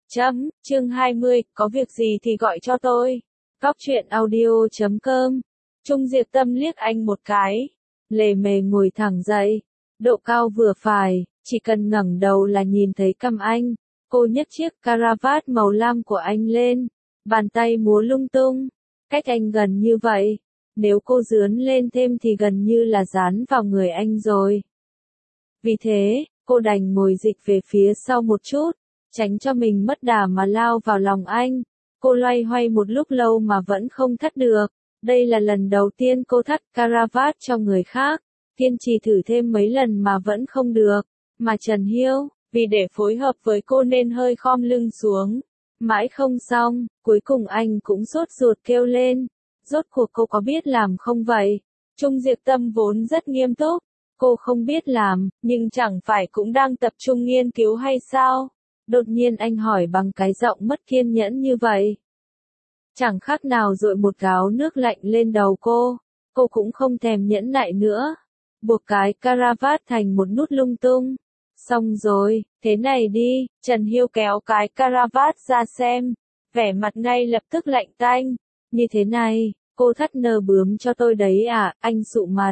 Chương 20, có việc gì thì gọi cho tôi. Góc truyện audio.com. Trung Diệp Tâm liếc anh một cái, lề mề ngồi thẳng dậy, độ cao vừa phải, chỉ cần ngẩng đầu là nhìn thấy cằm anh. Cô nhấc chiếc caravat màu lam của anh lên, bàn tay múa lung tung, cách anh gần như vậy, nếu cô dướn lên thêm thì gần như là dán vào người anh rồi. Vì thế, cô đành ngồi dịch về phía sau một chút, tránh cho mình mất đà mà lao vào lòng anh. Cô loay hoay một lúc lâu mà vẫn không thắt được. Đây là lần đầu tiên cô thắt caravat cho người khác, kiên trì thử thêm mấy lần mà vẫn không được. Mà Trần Hiêu, vì để phối hợp với cô nên hơi khom lưng xuống. Mãi không xong, cuối cùng anh cũng sốt ruột kêu lên. Rốt cuộc cô có biết làm không vậy? Trung Diệp Tâm vốn rất nghiêm túc. Cô không biết làm, nhưng chẳng phải cũng đang tập trung nghiên cứu hay sao? Đột nhiên anh hỏi bằng cái giọng mất kiên nhẫn như vậy. Chẳng khác nào dội một gáo nước lạnh lên đầu cô. Cô cũng không thèm nhẫn nại nữa. Buộc cái caravat thành một nút lung tung. Xong rồi, thế này đi, Trần Hiêu kéo cái caravat ra xem. Vẻ mặt ngay lập tức lạnh tanh. Như thế này, cô thắt nơ bướm cho tôi đấy à, anh sụ mặt.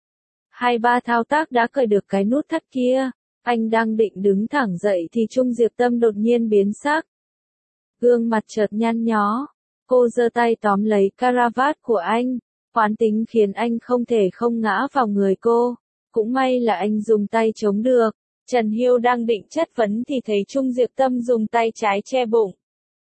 2-3 thao tác đã cởi được cái nút thắt kia. Anh đang định đứng thẳng dậy thì Trung Diệp Tâm đột nhiên biến sắc. Gương mặt chợt nhăn nhó. Cô giơ tay tóm lấy caravat của anh. Quán tính khiến anh không thể không ngã vào người cô. Cũng may là anh dùng tay chống được. Trần Hiêu đang định chất vấn thì thấy Trung Diệp Tâm dùng tay trái che bụng.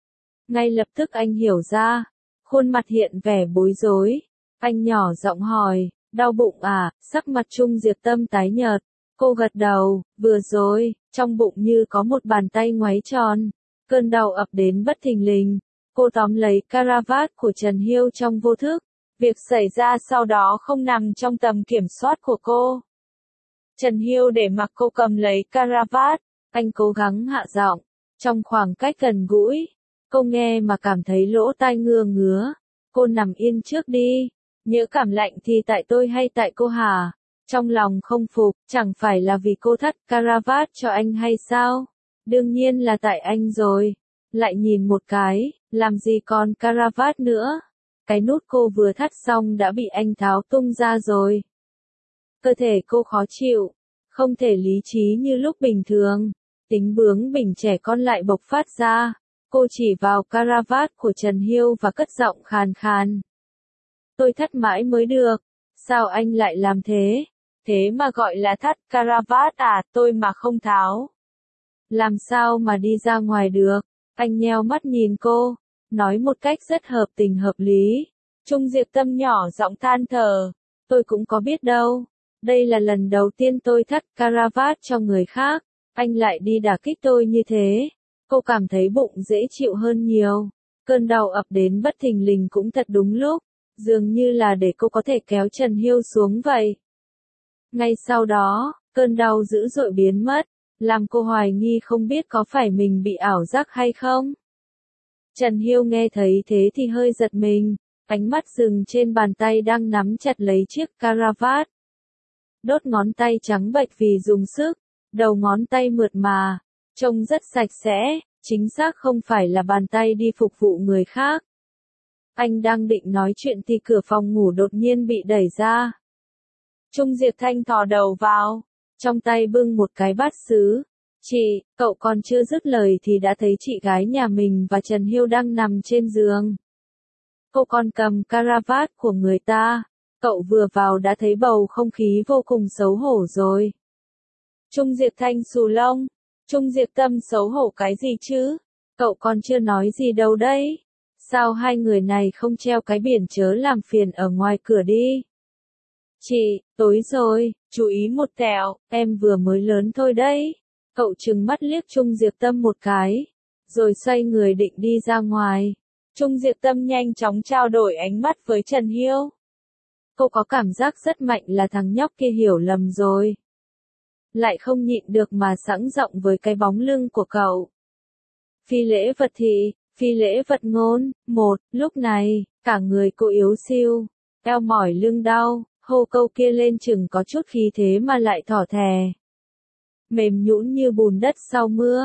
Ngay lập tức anh hiểu ra. Khuôn mặt hiện vẻ bối rối. Anh nhỏ giọng hỏi, đau bụng à? Sắc mặt Trung Diệp Tâm tái nhợt. Cô gật đầu, vừa rồi, trong bụng như có một bàn tay ngoáy tròn. Cơn đau ập đến bất thình lình. Cô tóm lấy caravat của Trần Hiêu trong vô thức. Việc xảy ra sau đó không nằm trong tầm kiểm soát của cô. Trần Hiêu để mặc cô cầm lấy caravat. Anh cố gắng hạ giọng. Trong khoảng cách gần gũi, cô nghe mà cảm thấy lỗ tai ngứa ngứa. Cô nằm yên trước đi. Nhỡ cảm lạnh thì tại tôi hay tại cô hả? Trong lòng không phục, chẳng phải là vì cô thắt caravat cho anh hay sao? Đương nhiên là tại anh rồi. Lại nhìn một cái, làm gì còn caravat nữa? Cái nút cô vừa thắt xong đã bị anh tháo tung ra rồi. Cơ thể cô khó chịu, không thể lý trí như lúc bình thường. Tính bướng bỉnh trẻ con lại bộc phát ra. Cô chỉ vào caravat của Trần Hiêu và cất giọng khàn khàn. Tôi thắt mãi mới được. Sao anh lại làm thế? Thế mà gọi là thắt caravat à, tôi mà không tháo. Làm sao mà đi ra ngoài được? Anh nheo mắt nhìn cô, nói một cách rất hợp tình hợp lý. Trung Diệp Tâm nhỏ giọng than thở. Tôi cũng có biết đâu. Đây là lần đầu tiên tôi thắt caravat cho người khác. Anh lại đi đả kích tôi như thế. Cô cảm thấy bụng dễ chịu hơn nhiều. Cơn đau ập đến bất thình lình cũng thật đúng lúc. Dường như là để cô có thể kéo Trần Hiêu xuống vậy. Ngay sau đó, cơn đau dữ dội biến mất, làm cô hoài nghi không biết có phải mình bị ảo giác hay không. Trần Hiêu nghe thấy thế thì hơi giật mình, ánh mắt dừng trên bàn tay đang nắm chặt lấy chiếc caravat. Đốt ngón tay trắng bệch vì dùng sức, đầu ngón tay mượt mà, trông rất sạch sẽ, chính xác không phải là bàn tay đi phục vụ người khác. Anh đang định nói chuyện thì cửa phòng ngủ đột nhiên bị đẩy ra. Trung Diệp Thanh thò đầu vào, trong tay bưng một cái bát sứ. Chị, cậu còn chưa dứt lời thì đã thấy chị gái nhà mình và Trần Hiêu đang nằm trên giường. Cô còn cầm caravat của người ta. Cậu vừa vào đã thấy bầu không khí vô cùng xấu hổ rồi. Trung Diệp Thanh xù lông. Trung Diệp Tâm xấu hổ cái gì chứ? Cậu còn chưa nói gì đâu đấy. Sao hai người này không treo cái biển chớ làm phiền ở ngoài cửa đi? Chị, tối rồi, chú ý một tẹo, em vừa mới lớn thôi đấy. Cậu trừng mắt liếc Trung Diệp Tâm một cái, rồi xoay người định đi ra ngoài. Trung Diệp Tâm nhanh chóng trao đổi ánh mắt với Trần Hiêu. Cô có cảm giác rất mạnh là thằng nhóc kia hiểu lầm rồi. Lại không nhịn được mà sẵn giọng với cái bóng lưng của cậu. Phi lễ vật thị, phi lễ vật ngôn. Lúc này, cả người cô yếu xiu, eo mỏi lưng đau. Hô câu kia lên chừng có chút khí thế mà lại thỏ thè. Mềm nhũn như bùn đất sau mưa.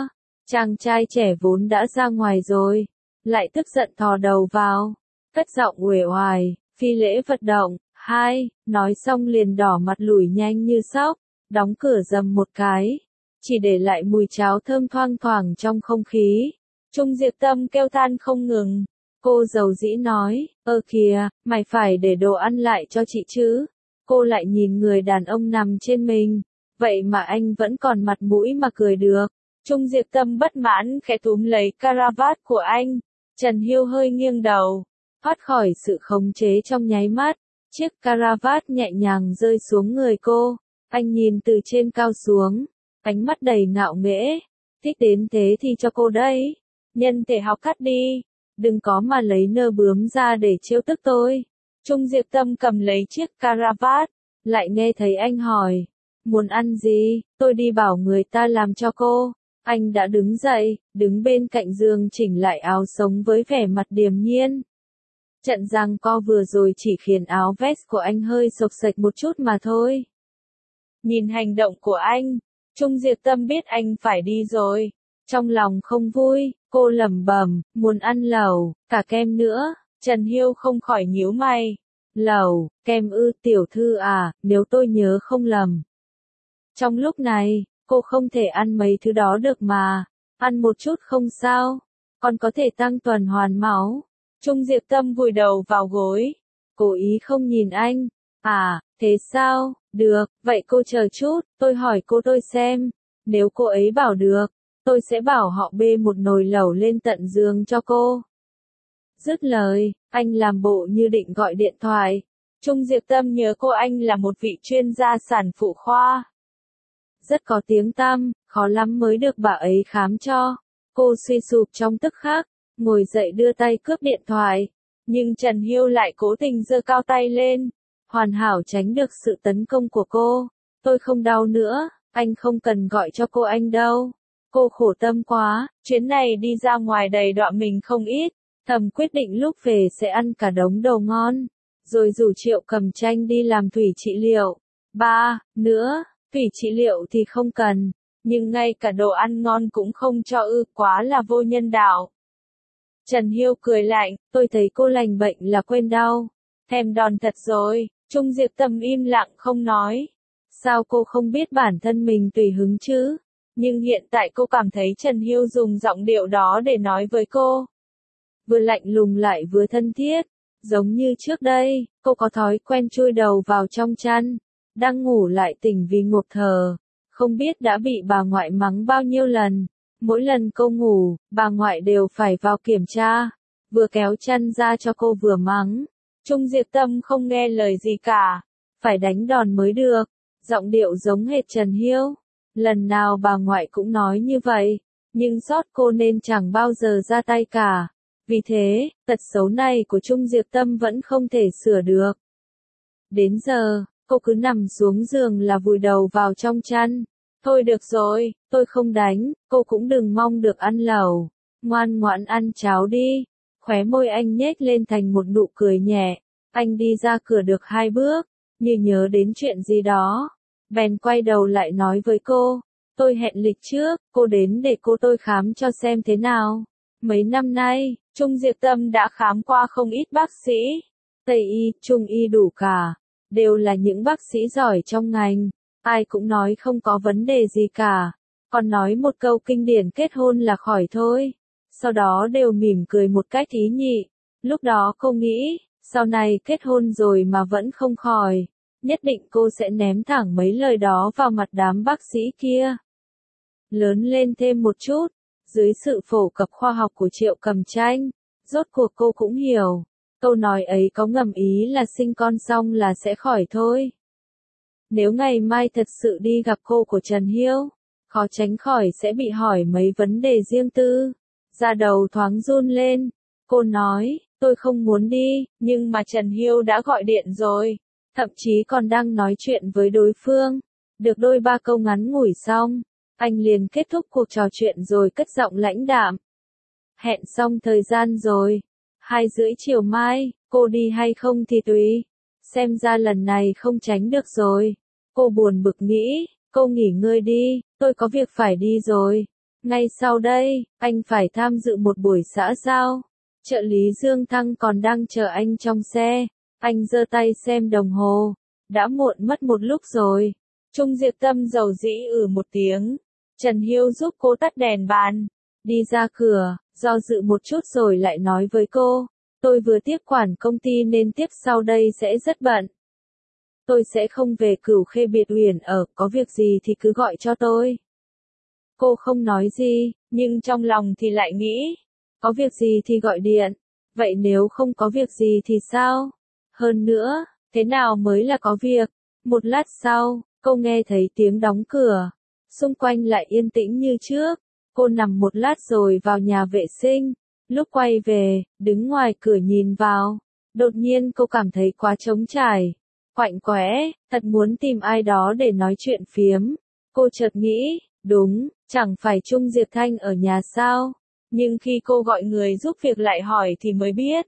Chàng trai trẻ vốn đã ra ngoài rồi, lại tức giận thò đầu vào, cất giọng uể oải, phi lễ vật động, hai, nói xong liền đỏ mặt lùi nhanh như sóc, đóng cửa rầm một cái, chỉ để lại mùi cháo thơm thoang thoảng trong không khí. Trung Diệp Tâm kêu than không ngừng, cô dầu dĩ nói, kìa, mày phải để đồ ăn lại cho chị chứ. Cô lại nhìn người đàn ông nằm trên mình, vậy mà anh vẫn còn mặt mũi mà cười được. Trung Diệp Tâm bất mãn khẽ túm lấy caravat của anh, Trần Hiêu hơi nghiêng đầu, thoát khỏi sự khống chế trong nháy mắt, chiếc caravat nhẹ nhàng rơi xuống người cô, anh nhìn từ trên cao xuống, ánh mắt đầy ngạo nghễ, thích đến thế thì cho cô đấy, nhân thể học cắt đi, đừng có mà lấy nơ bướm ra để trêu tức tôi. Trung Diệp Tâm cầm lấy chiếc caravat, lại nghe thấy anh hỏi, muốn ăn gì, tôi đi bảo người ta làm cho cô. Anh đã đứng dậy, đứng bên cạnh giường chỉnh lại áo sống với vẻ mặt điềm nhiên. Trận giằng co vừa rồi chỉ khiến áo vest của anh hơi xộc xệch một chút mà thôi. Nhìn hành động của anh, Trung Diệp Tâm biết anh phải đi rồi. Trong lòng không vui, cô lẩm bẩm, muốn ăn lẩu, cả kem nữa. Trần Hiêu không khỏi nhíu mày. Lẩu, kem ư, tiểu thư à, nếu tôi nhớ không lầm. Trong lúc này, cô không thể ăn mấy thứ đó được mà. Ăn một chút không sao, còn có thể tăng tuần hoàn máu. Trung Diệp Tâm vùi đầu vào gối, cố ý không nhìn anh. À, thế sao, được, vậy cô chờ chút, tôi hỏi cô tôi xem. Nếu cô ấy bảo được, tôi sẽ bảo họ bê một nồi lẩu lên tận giường cho cô. Dứt lời, anh làm bộ như định gọi điện thoại. Trung Diệp Tâm nhớ cô anh là một vị chuyên gia sản phụ khoa. Rất có tiếng tăm, khó lắm mới được bà ấy khám cho. Cô suy sụp trong tức khắc, ngồi dậy đưa tay cướp điện thoại. Nhưng Trần Hiêu lại cố tình giơ cao tay lên, hoàn hảo tránh được sự tấn công của cô. Tôi không đau nữa, anh không cần gọi cho cô anh đâu. Cô khổ tâm quá, chuyến này đi ra ngoài đầy đọa mình không ít. Thầm quyết định lúc về sẽ ăn cả đống đồ ngon, rồi rủ Triệu Cầm Tranh đi làm thủy trị liệu. Nữa, thủy trị liệu thì không cần, nhưng ngay cả đồ ăn ngon cũng không cho ư, quá là vô nhân đạo. Trần Hiêu cười lạnh, tôi thấy cô lành bệnh là quên đau. Thèm đòn thật rồi. Trung Diệp Tâm im lặng không nói. Sao cô không biết bản thân mình tùy hứng chứ? Nhưng hiện tại cô cảm thấy Trần Hiêu dùng giọng điệu đó để nói với cô. Vừa lạnh lùng lại vừa thân thiết. Giống như trước đây, cô có thói quen chui đầu vào trong chăn. Đang ngủ lại tỉnh vì ngộp thở. Không biết đã bị bà ngoại mắng bao nhiêu lần. Mỗi lần cô ngủ, bà ngoại đều phải vào kiểm tra. Vừa kéo chăn ra cho cô vừa mắng. Trung Diệp Tâm không nghe lời gì cả. Phải đánh đòn mới được. Giọng điệu giống hệt Trần Hiêu. Lần nào bà ngoại cũng nói như vậy. Nhưng sót cô nên chẳng bao giờ ra tay cả. Vì thế, tật xấu này của Trung Diệp Tâm vẫn không thể sửa được. Đến giờ, cô cứ nằm xuống giường là vùi đầu vào trong chăn. Thôi được rồi, tôi không đánh, cô cũng đừng mong được ăn lẩu. Ngoan ngoãn ăn cháo đi. Khóe môi anh nhếch lên thành một nụ cười nhẹ. Anh đi ra cửa được 2 bước, như nhớ đến chuyện gì đó. Bèn quay đầu lại nói với cô. Tôi hẹn lịch trước, cô đến để cô tôi khám cho xem thế nào. Mấy năm nay, Trung Diệp Tâm đã khám qua không ít bác sĩ. Tây y, Trung y đủ cả. Đều là những bác sĩ giỏi trong ngành. Ai cũng nói không có vấn đề gì cả. Còn nói một câu kinh điển kết hôn là khỏi thôi. Sau đó đều mỉm cười một cách ý nhị. Lúc đó cô nghĩ, sau này kết hôn rồi mà vẫn không khỏi. Nhất định cô sẽ ném thẳng mấy lời đó vào mặt đám bác sĩ kia. Lớn lên thêm một chút. Dưới sự phổ cập khoa học của Triệu Cầm Tranh, rốt cuộc cô cũng hiểu. Câu nói ấy có ngầm ý là sinh con xong là sẽ khỏi thôi. Nếu ngày mai thật sự đi gặp cô của Trần Hiêu, khó tránh khỏi sẽ bị hỏi mấy vấn đề riêng tư. Da đầu thoáng run lên. Cô nói, tôi không muốn đi, nhưng mà Trần Hiêu đã gọi điện rồi. Thậm chí còn đang nói chuyện với đối phương. Được đôi ba câu ngắn ngủi xong, anh liền kết thúc cuộc trò chuyện rồi cất giọng lãnh đạm. Hẹn xong thời gian rồi. 2:30 chiều mai, cô đi hay không thì tùy. Xem ra lần này không tránh được rồi. Cô buồn bực nghĩ, cô nghỉ ngơi đi, tôi có việc phải đi rồi. Ngay sau đây, anh phải tham dự một buổi xã giao. Trợ lý Dương Thăng còn đang chờ anh trong xe. Anh giơ tay xem đồng hồ. Đã muộn mất một lúc rồi. Trung Diệp Tâm dầu dĩ một tiếng. Trần Hiêu giúp cô tắt đèn bàn. Đi ra cửa, do dự một chút rồi lại nói với cô. Tôi vừa tiếp quản công ty nên tiếp sau đây sẽ rất bận. Tôi sẽ không về Cửu Khê Biệt Uyển ở, có việc gì thì cứ gọi cho tôi. Cô không nói gì, nhưng trong lòng thì lại nghĩ. Có việc gì thì gọi điện. Vậy nếu không có việc gì thì sao? Hơn nữa, thế nào mới là có việc? Một lát sau, cô nghe thấy tiếng đóng cửa. Xung quanh lại yên tĩnh như trước. Cô nằm một lát rồi vào nhà vệ sinh. Lúc quay về, đứng ngoài cửa nhìn vào. Đột nhiên cô cảm thấy quá trống trải. Quạnh quẽ, thật muốn tìm ai đó để nói chuyện phiếm. Cô chợt nghĩ, đúng, chẳng phải Trung Diệp Thanh ở nhà sao? Nhưng khi cô gọi người giúp việc lại hỏi thì mới biết.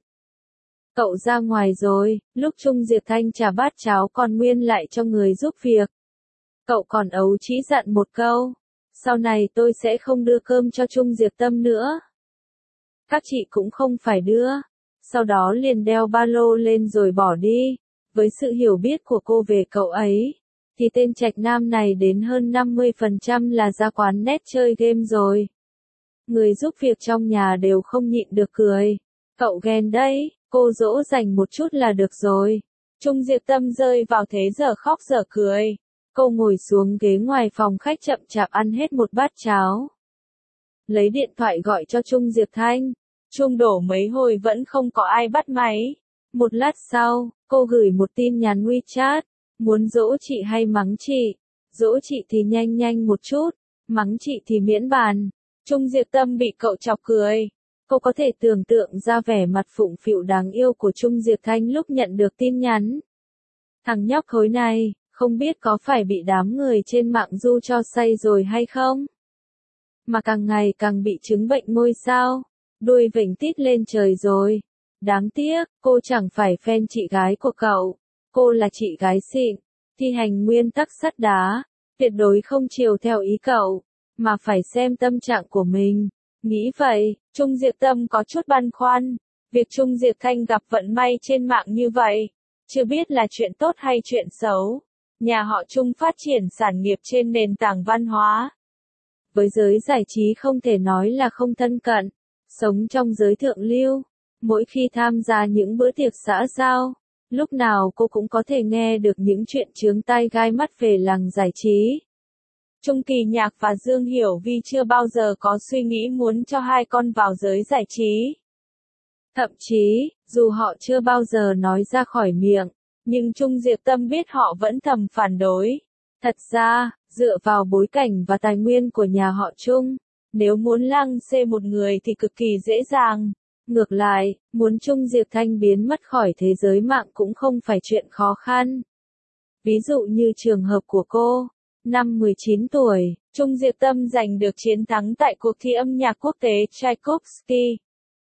Cậu ra ngoài rồi, lúc Trung Diệp Thanh trả bát cháo còn nguyên lại cho người giúp việc. Cậu còn ấu trĩ dặn một câu. Sau này tôi sẽ không đưa cơm cho Trung Diệp Tâm nữa. Các chị cũng không phải đưa. Sau đó liền đeo ba lô lên rồi bỏ đi. Với sự hiểu biết của cô về cậu ấy, thì tên Trạch Nam này đến hơn 50% là ra quán net chơi game rồi. Người giúp việc trong nhà đều không nhịn được cười. Cậu ghen đấy, cô dỗ dành một chút là được rồi. Trung Diệp Tâm rơi vào thế giờ khóc giờ cười. Cô ngồi xuống ghế ngoài phòng khách chậm chạp ăn hết một bát cháo. Lấy điện thoại gọi cho Trung Diệp Thanh. Trung đổ mấy hồi vẫn không có ai bắt máy. Một lát sau, cô gửi một tin nhắn WeChat. Muốn dỗ chị hay mắng chị? Dỗ chị thì nhanh nhanh một chút. Mắng chị thì miễn bàn. Trung Diệp Tâm bị cậu chọc cười. Cô có thể tưởng tượng ra vẻ mặt phụng phịu đáng yêu của Trung Diệp Thanh lúc nhận được tin nhắn. Thằng nhóc khối này, không biết có phải bị đám người trên mạng du cho say rồi hay không? Mà càng ngày càng bị chứng bệnh ngôi sao. Đuôi vểnh tít lên trời rồi. Đáng tiếc, cô chẳng phải fan chị gái của cậu. Cô là chị gái xịn, thi hành nguyên tắc sắt đá, tuyệt đối không chiều theo ý cậu, mà phải xem tâm trạng của mình. Nghĩ vậy, Trung Diệp Tâm có chút băn khoăn. Việc Trung Diệp Thanh gặp vận may trên mạng như vậy, chưa biết là chuyện tốt hay chuyện xấu. Nhà họ Trung phát triển sản nghiệp trên nền tảng văn hóa. Với giới giải trí không thể nói là không thân cận, sống trong giới thượng lưu. Mỗi khi tham gia những bữa tiệc xã giao, lúc nào cô cũng có thể nghe được những chuyện chướng tai gai mắt về làng giải trí. Trung Kỳ Nhạc và Dương Hiểu Vi chưa bao giờ có suy nghĩ muốn cho hai con vào giới giải trí. Thậm chí, dù họ chưa bao giờ nói ra khỏi miệng, nhưng Trung Diệp Tâm biết họ vẫn thầm phản đối. Thật ra, dựa vào bối cảnh và tài nguyên của nhà họ Trung, nếu muốn lăng xê một người thì cực kỳ dễ dàng. Ngược lại, muốn Trung Diệp Thanh biến mất khỏi thế giới mạng cũng không phải chuyện khó khăn. Ví dụ như trường hợp của cô, năm 19 tuổi, Trung Diệp Tâm giành được chiến thắng tại cuộc thi âm nhạc quốc tế Tchaikovsky.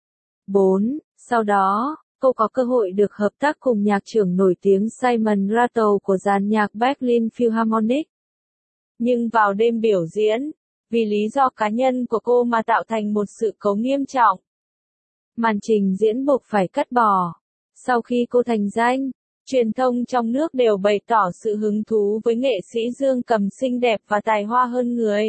4. Sau đó, cô có cơ hội được hợp tác cùng nhạc trưởng nổi tiếng Simon Rattle của dàn nhạc Berlin Philharmonic. Nhưng vào đêm biểu diễn, vì lý do cá nhân của cô mà tạo thành một sự cố nghiêm trọng. Màn trình diễn buộc phải cắt bỏ. Sau khi cô thành danh, truyền thông trong nước đều bày tỏ sự hứng thú với nghệ sĩ Dương Cầm xinh đẹp và tài hoa hơn người.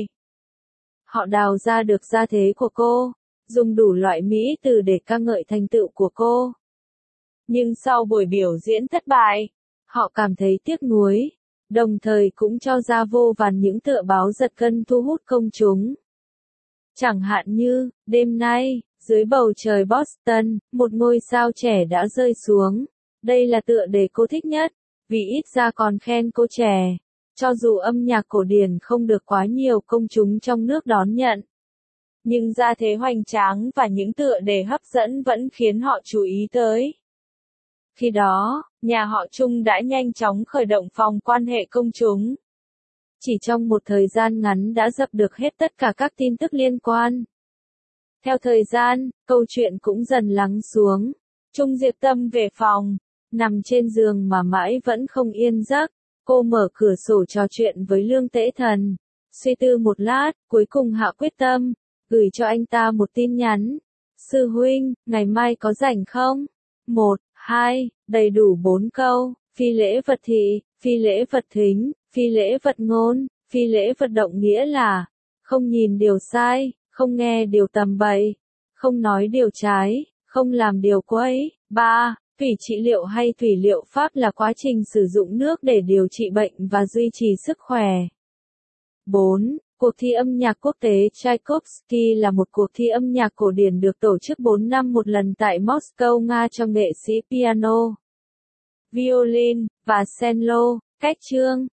Họ đào ra được gia thế của cô, dùng đủ loại mỹ từ để ca ngợi thành tựu của cô. Nhưng sau buổi biểu diễn thất bại, họ cảm thấy tiếc nuối, đồng thời cũng cho ra vô vàn những tựa báo giật gân thu hút công chúng. Chẳng hạn như, đêm nay, dưới bầu trời Boston, một ngôi sao trẻ đã rơi xuống. Đây là tựa đề cô thích nhất, vì ít ra còn khen cô trẻ. Cho dù âm nhạc cổ điển không được quá nhiều công chúng trong nước đón nhận, nhưng gia thế hoành tráng và những tựa đề hấp dẫn vẫn khiến họ chú ý tới. Khi đó, nhà họ Trung đã nhanh chóng khởi động phòng quan hệ công chúng. Chỉ trong một thời gian ngắn đã dập được hết tất cả các tin tức liên quan. Theo thời gian, câu chuyện cũng dần lắng xuống. Trung Diệp Tâm về phòng, nằm trên giường mà mãi vẫn không yên giấc. Cô mở cửa sổ trò chuyện với Lương Tễ Thần. Suy tư một lát, cuối cùng hạ quyết tâm, gửi cho anh ta một tin nhắn. Sư huynh, ngày mai có rảnh không? 1, 2, đầy đủ 4 câu, phi lễ vật thị, phi lễ vật thính, phi lễ vật ngôn, phi lễ vật động nghĩa là không nhìn điều sai, không nghe điều tầm bậy, không nói điều trái, không làm điều quấy. 3. Thủy trị liệu hay thủy liệu pháp là quá trình sử dụng nước để điều trị bệnh và duy trì sức khỏe. 4. Cuộc thi âm nhạc quốc tế Tchaikovsky là một cuộc thi âm nhạc cổ điển được tổ chức 4 năm một lần tại Moscow, Nga cho nghệ sĩ piano, violin và cello. Cách chương